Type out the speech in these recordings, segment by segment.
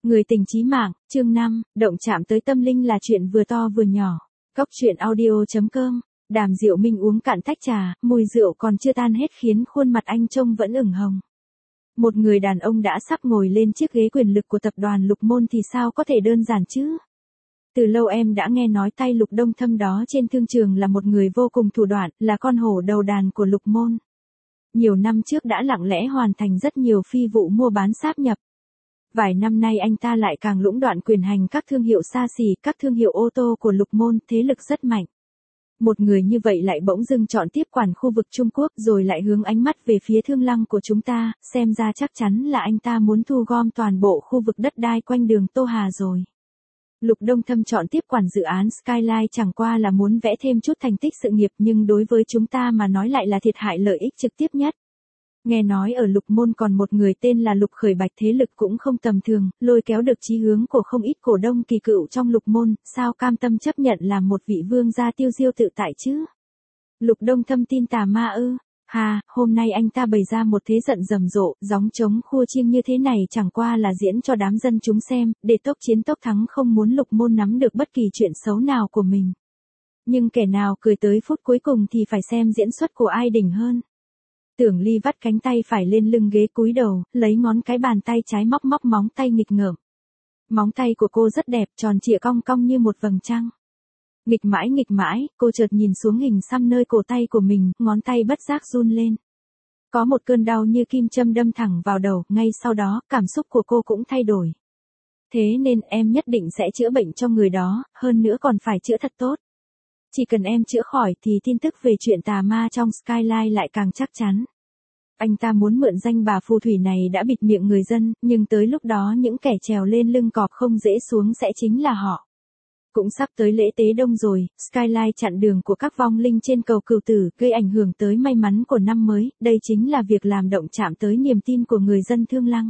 Người tình chí mạng, chương 5, động chạm tới tâm linh là chuyện vừa to vừa nhỏ. Cốc truyện audio.com. Đàm Diệu Minh uống cạn tách trà, mùi rượu còn chưa tan hết khiến khuôn mặt anh trông vẫn ửng hồng. Một người đàn ông đã sắp ngồi lên chiếc ghế quyền lực của tập đoàn Lục Môn thì sao có thể đơn giản chứ? Từ lâu em đã nghe nói tay Lục Đông Thâm đó trên thương trường là một người vô cùng thủ đoạn, là con hổ đầu đàn của Lục Môn. Nhiều năm trước đã lặng lẽ hoàn thành rất nhiều phi vụ mua bán sáp nhập. Vài năm nay anh ta lại càng lũng đoạn quyền hành các thương hiệu xa xỉ, các thương hiệu ô tô của Lục Môn, thế lực rất mạnh. Một người như vậy lại bỗng dưng chọn tiếp quản khu vực Trung Quốc rồi lại hướng ánh mắt về phía Thương Lăng của chúng ta, xem ra chắc chắn là anh ta muốn thu gom toàn bộ khu vực đất đai quanh đường Tô Hà rồi. Lục Đông Thâm chọn tiếp quản dự án Skyline chẳng qua là muốn vẽ thêm chút thành tích sự nghiệp, nhưng đối với chúng ta mà nói lại là thiệt hại lợi ích trực tiếp nhất. Nghe nói ở Lục Môn còn một người tên là Lục Khởi Bạch, thế lực cũng không tầm thường, lôi kéo được chí hướng của không ít cổ đông kỳ cựu trong Lục Môn, sao cam tâm chấp nhận làm một vị vương gia tiêu diêu tự tại chứ? Lục Đông Thâm tin tà ma ư? Hà, hôm nay anh ta bày ra một thế giận rầm rộ, gióng trống khua chiêng như thế này chẳng qua là diễn cho đám dân chúng xem, để tốc chiến tốc thắng, không muốn Lục Môn nắm được bất kỳ chuyện xấu nào của mình. Nhưng kẻ nào cười tới phút cuối cùng thì phải xem diễn xuất của ai đỉnh hơn. Tưởng Ly vắt cánh tay phải lên lưng ghế cúi đầu, lấy ngón cái bàn tay trái móc móng tay nghịch ngợm. Móng tay của cô rất đẹp, tròn trịa cong cong như một vầng trăng. Nghịch mãi, cô chợt nhìn xuống hình xăm nơi cổ tay của mình, ngón tay bất giác run lên. Có một cơn đau như kim châm đâm thẳng vào đầu, ngay sau đó, cảm xúc của cô cũng thay đổi. Thế nên em nhất định sẽ chữa bệnh cho người đó, hơn nữa còn phải chữa thật tốt. Chỉ cần em chữa khỏi thì tin tức về chuyện tà ma trong Skyline lại càng chắc chắn. Anh ta muốn mượn danh bà phù thủy này đã bịt miệng người dân, nhưng tới lúc đó những kẻ trèo lên lưng cọp không dễ xuống sẽ chính là họ. Cũng sắp tới lễ tế đông rồi, Skyline chặn đường của các vong linh trên cầu Cửu Tử, gây ảnh hưởng tới may mắn của năm mới, đây chính là việc làm động chạm tới niềm tin của người dân Thương Lăng.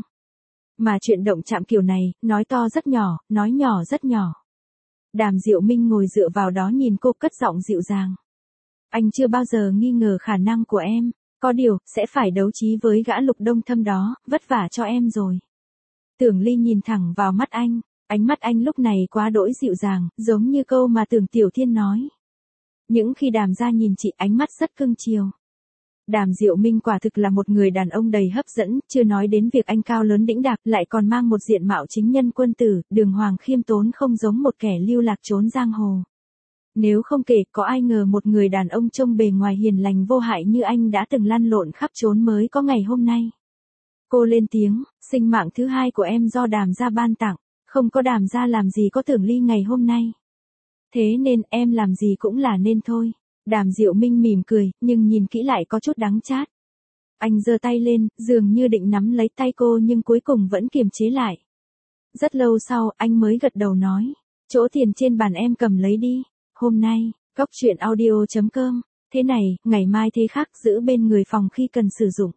Mà chuyện động chạm kiểu này, nói to rất nhỏ, nói nhỏ rất nhỏ. Đàm Diệu Minh ngồi dựa vào đó nhìn cô, cất giọng dịu dàng. Anh chưa bao giờ nghi ngờ khả năng của em, có điều, sẽ phải đấu trí với gã Lục Đông Thâm đó, vất vả cho em rồi. Tưởng Ly nhìn thẳng vào mắt anh, ánh mắt anh lúc này quá đỗi dịu dàng, giống như câu mà Tưởng Tiểu Thiên nói. Những khi Đàm gia nhìn chị, ánh mắt rất cưng chiều. Đàm Diệu Minh quả thực là một người đàn ông đầy hấp dẫn, chưa nói đến việc anh cao lớn đĩnh đạc, lại còn mang một diện mạo chính nhân quân tử, đường hoàng khiêm tốn, không giống một kẻ lưu lạc trốn giang hồ. Nếu không kể, có ai ngờ một người đàn ông trông bề ngoài hiền lành vô hại như anh đã từng lăn lộn khắp trốn mới có ngày hôm nay. Cô lên tiếng, sinh mạng thứ hai của em do Đàm gia ban tặng, không có Đàm gia làm gì có Tưởng Ly ngày hôm nay. Thế nên em làm gì cũng là nên thôi. Đàm Diệu Minh mỉm cười, nhưng nhìn kỹ lại có chút đắng chát. Anh giơ tay lên, dường như định nắm lấy tay cô nhưng cuối cùng vẫn kiềm chế lại. Rất lâu sau, anh mới gật đầu nói, chỗ tiền trên bàn em cầm lấy đi. Hôm nay, Cốc truyện audio.com, thế này, ngày mai thế khác, giữ bên người phòng khi cần sử dụng.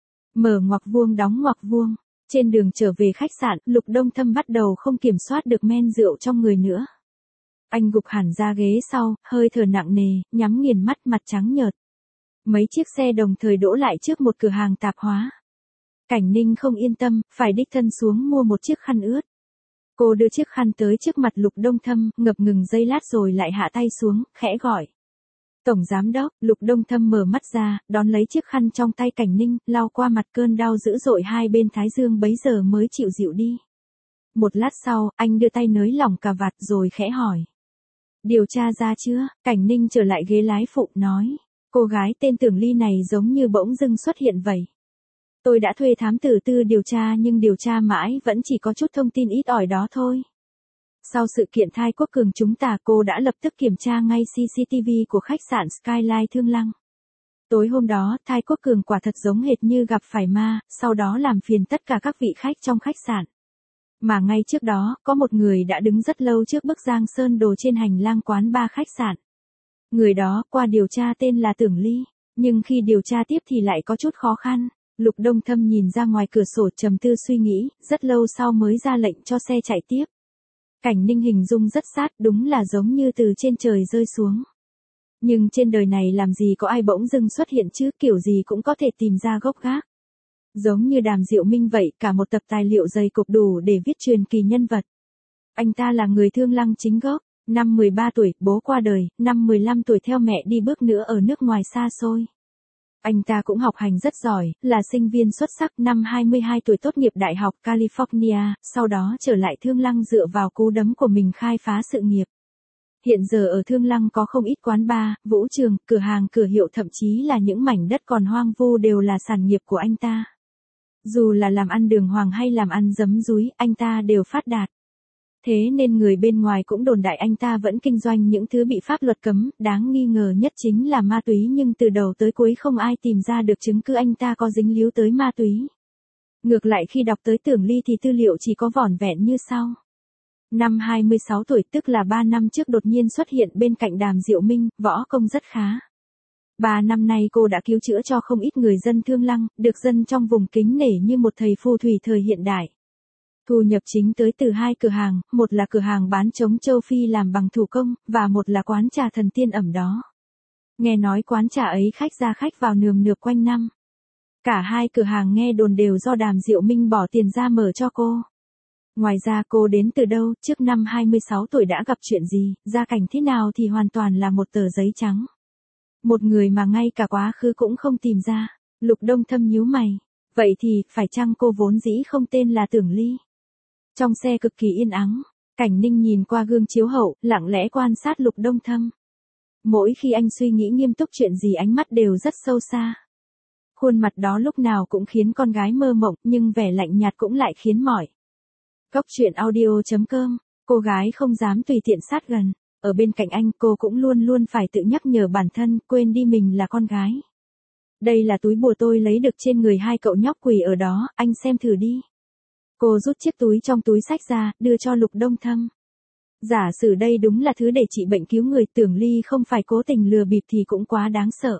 Mở ngoặc vuông đóng ngoặc vuông. Trên đường trở về khách sạn, Lục Đông Thâm bắt đầu không kiểm soát được men rượu trong người nữa. Anh gục hẳn ra ghế sau, hơi thở nặng nề, nhắm nghiền mắt, mặt trắng nhợt. Mấy chiếc xe đồng thời đỗ lại trước một cửa hàng tạp hóa. Cảnh Ninh không yên tâm, phải đích thân xuống mua một chiếc khăn ướt. Cô đưa chiếc khăn tới trước mặt Lục Đông Thâm, ngập ngừng giây lát rồi lại hạ tay xuống, khẽ gọi. Tổng giám đốc. Lục Đông Thâm mở mắt ra, đón lấy chiếc khăn trong tay Cảnh Ninh, lau qua mặt cơn đau dữ dội hai bên thái dương bấy giờ mới chịu dịu đi. Một lát sau, anh đưa tay nới lỏng cà vạt rồi khẽ hỏi. Điều tra ra chưa? Cảnh Ninh trở lại ghế lái phụ, nói. Cô gái tên Tưởng Ly này giống như bỗng dưng xuất hiện vậy. Tôi đã thuê thám tử tư điều tra nhưng điều tra mãi vẫn chỉ có chút thông tin ít ỏi đó thôi. Sau sự kiện Thai Quốc Cường chúng ta, cô đã lập tức kiểm tra ngay CCTV của khách sạn Skyline Thương Lăng. Tối hôm đó, Thai Quốc Cường quả thật giống hệt như gặp phải ma, sau đó làm phiền tất cả các vị khách trong khách sạn. Mà ngay trước đó, có một người đã đứng rất lâu trước bức Giang Sơn Đồ trên hành lang quán bar khách sạn. Người đó, qua điều tra tên là Tưởng Ly, nhưng khi điều tra tiếp thì lại có chút khó khăn. Lục Đông Thâm nhìn ra ngoài cửa sổ trầm tư suy nghĩ, rất lâu sau mới ra lệnh cho xe chạy tiếp. Cảnh Ninh hình dung rất sát, đúng là giống như từ trên trời rơi xuống. Nhưng trên đời này làm gì có ai bỗng dưng xuất hiện chứ, kiểu gì cũng có thể tìm ra gốc gác. Giống như Đàm Diệu Minh vậy, cả một tập tài liệu dày cộp đủ để viết truyền kỳ nhân vật. Anh ta là người Thương Lăng chính gốc, năm 13 tuổi, bố qua đời, năm 15 tuổi theo mẹ đi bước nữa ở nước ngoài xa xôi. Anh ta cũng học hành rất giỏi, là sinh viên xuất sắc, năm 22 tuổi tốt nghiệp Đại học California, sau đó trở lại Thương Lăng dựa vào cú đấm của mình khai phá sự nghiệp. Hiện giờ ở Thương Lăng có không ít quán bar, vũ trường, cửa hàng cửa hiệu, thậm chí là những mảnh đất còn hoang vu đều là sản nghiệp của anh ta. Dù là làm ăn đường hoàng hay làm ăn giấm dúi, anh ta đều phát đạt. Thế nên người bên ngoài cũng đồn đại anh ta vẫn kinh doanh những thứ bị pháp luật cấm, đáng nghi ngờ nhất chính là ma túy, nhưng từ đầu tới cuối không ai tìm ra được chứng cứ anh ta có dính líu tới ma túy. Ngược lại khi đọc tới Tưởng Ly thì tư liệu chỉ có vỏn vẹn như sau. Năm 26 tuổi, tức là 3 năm trước, đột nhiên xuất hiện bên cạnh Đàm Diệu Minh, võ công rất khá. 3 năm nay cô đã cứu chữa cho không ít người dân Thương Lăng, được dân trong vùng kính nể như một thầy phù thủy thời hiện đại. Thu nhập chính tới từ 2 cửa hàng, một là cửa hàng bán trống châu Phi làm bằng thủ công, và một là quán trà Thần Tiên ẩm đó. Nghe nói quán trà ấy khách ra khách vào nườm nượp quanh năm. Cả 2 cửa hàng nghe đồn đều do Đàm Diệu Minh bỏ tiền ra mở cho cô. Ngoài ra cô đến từ đâu, trước năm 26 tuổi đã gặp chuyện gì, gia cảnh thế nào thì hoàn toàn là một tờ giấy trắng. Một người mà ngay cả quá khứ cũng không tìm ra. Lục Đông Thâm nhíu mày. Vậy thì, phải chăng cô vốn dĩ không tên là Tưởng Ly? Trong xe cực kỳ yên ắng, Cảnh Ninh nhìn qua gương chiếu hậu, lặng lẽ quan sát Lục Đông Thâm. Mỗi khi anh suy nghĩ nghiêm túc chuyện gì ánh mắt đều rất sâu xa. Khuôn mặt đó lúc nào cũng khiến con gái mơ mộng, nhưng vẻ lạnh nhạt cũng lại khiến mỏi. Cốc truyện audio.com, cô gái không dám tùy tiện sát gần. Ở bên cạnh anh, cô cũng luôn luôn phải tự nhắc nhở bản thân, quên đi mình là con gái. Đây là túi bùa tôi lấy được trên người 2 cậu nhóc quỳ ở đó, anh xem thử đi. Cô rút chiếc túi trong túi xách ra, đưa cho Lục Đông Thâm. Giả sử đây đúng là thứ để trị bệnh cứu người, Tưởng Ly không phải cố tình lừa bịp thì cũng quá đáng sợ.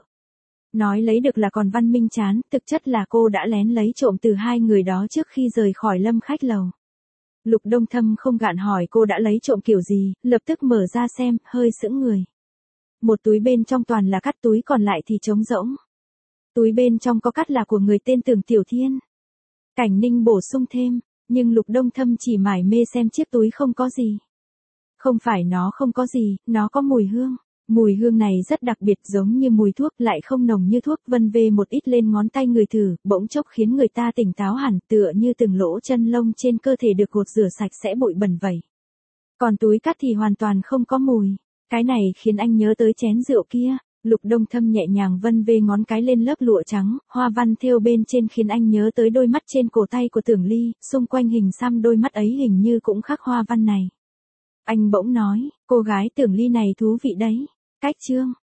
Nói lấy được là còn văn minh chán, thực chất là cô đã lén lấy trộm từ 2 người đó trước khi rời khỏi Lâm khách lầu. Lục Đông Thâm không gạn hỏi cô đã lấy trộm kiểu gì, lập tức mở ra xem, hơi sững người. Một túi bên trong toàn là cắt, túi còn lại thì trống rỗng. Túi bên trong có cắt là của người tên Tưởng Tiểu Thiên. Cảnh Ninh bổ sung thêm, nhưng Lục Đông Thâm chỉ mải mê xem chiếc túi không có gì. Không phải nó không có gì, nó có mùi hương. Mùi hương này rất đặc biệt, giống như mùi thuốc, lại không nồng như thuốc, vân vê một ít lên ngón tay người thử, bỗng chốc khiến người ta tỉnh táo hẳn, tựa như từng lỗ chân lông trên cơ thể được gột rửa sạch sẽ bụi bẩn vậy. Còn túi cắt thì hoàn toàn không có mùi. Cái này khiến anh nhớ tới chén rượu kia. Lục Đông Thâm nhẹ nhàng vân vê ngón cái lên lớp lụa trắng, hoa văn thêu bên trên khiến anh nhớ tới đôi mắt trên cổ tay của Tưởng Ly, xung quanh hình xăm đôi mắt ấy hình như cũng khắc hoa văn này. Anh bỗng nói, cô gái Tưởng Ly này thú vị đấy. Cách chương